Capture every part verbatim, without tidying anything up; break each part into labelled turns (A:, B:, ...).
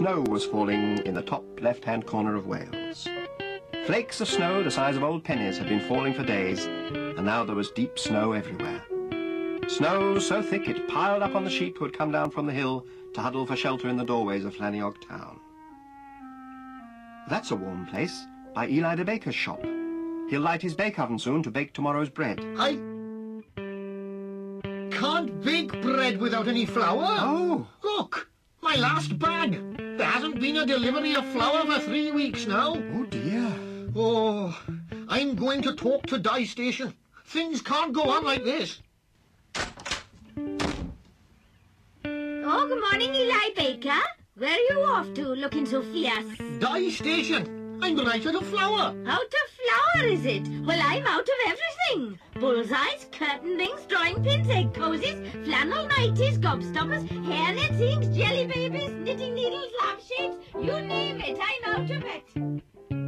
A: Snow was falling in the top left-hand corner of Wales. Flakes of snow the size of old pennies had been falling for days, and now there was deep snow everywhere. Snow so thick it piled up on the sheep who had come down from the hill to huddle for shelter in the doorways of Llaniog town. That's a warm place, by Eli the baker's shop. He'll light his bake oven soon to bake tomorrow's bread.
B: I can't bake bread without any flour.
A: Oh!
B: Look, my last bag. There hasn't been a delivery of flour for three weeks now.
A: Oh dear.
B: Oh, I'm going to talk to Dye Station. Things can't go on like this.
C: Oh, good morning, Eli Baker. Where are you off to, looking so fierce?
B: Dye Station. I'm right out of flour.
C: Out of flour, is it? Well, I'm out of everything. Bullseyes, curtain rings, drawing pins, egg posies, flannel nighties, gobstoppers, hairnets, inks, jelly babies, knitting needles, lampshades. You name it, I'm out of it.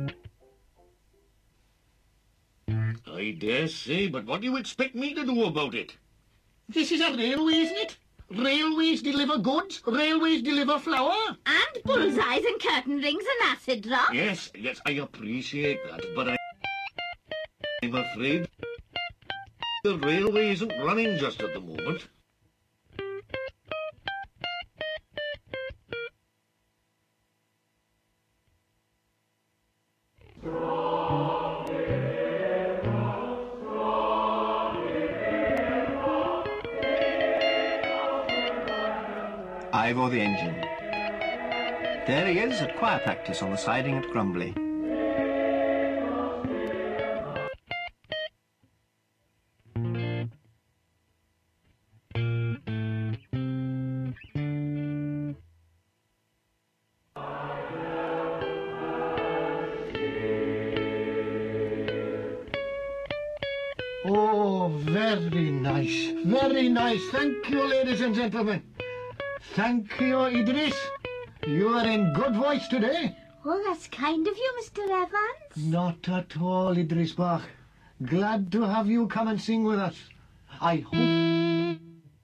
B: I dare say, but what do you expect me to do about it? This is a railway, isn't it? Railways deliver goods, railways deliver flour.
C: And bullseyes and curtain rings and acid drops.
B: Yes, yes, I appreciate that, but I... I'm afraid the railway isn't running just at the moment.
A: Ivor the engine. There he is at choir practice on the siding at Grumbly.
B: Oh, very nice, very nice. Thank you, ladies and gentlemen. Thank you, Idris. You are in good voice today.
C: Oh, that's kind of you, Mister Evans.
B: Not at all, Idris Bach. Glad to have you come and sing with us. I hope...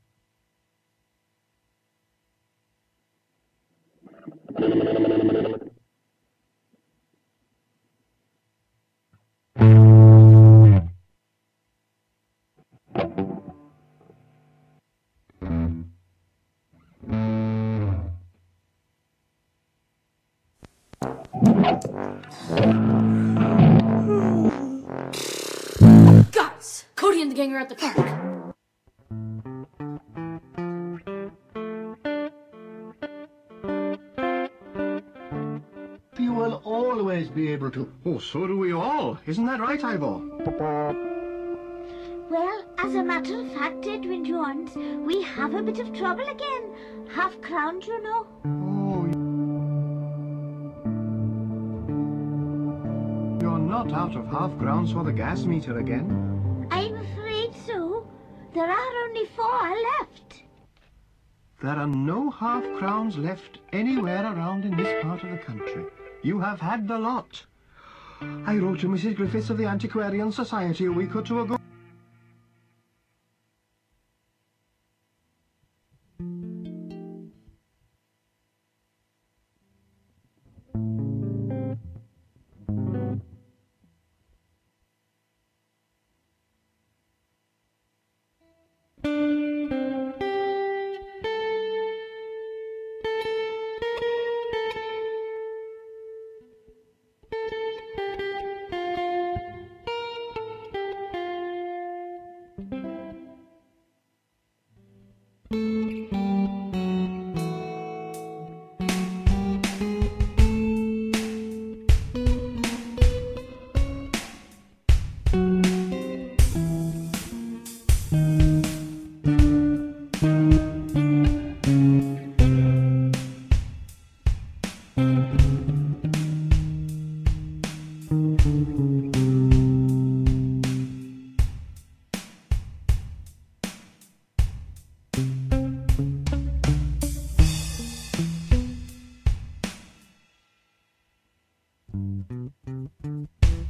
D: Guys, Cody and the gang are at the park.
B: You will always be able to.
A: Oh, so do we all. Isn't that right, Ivor?
C: Well, as a matter of fact, Edwin Jones, we have a bit of trouble again. Half crowned, you know.
A: Oh, you're not out of half grounds for the gas meter again?
C: I'm afraid so. There are only four left.
A: There are no half crowns left anywhere around in this part of the country. You have had the lot. I wrote to Missus Griffiths of the Antiquarian Society a week or two ago.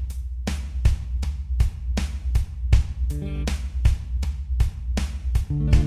C: Mm-hmm.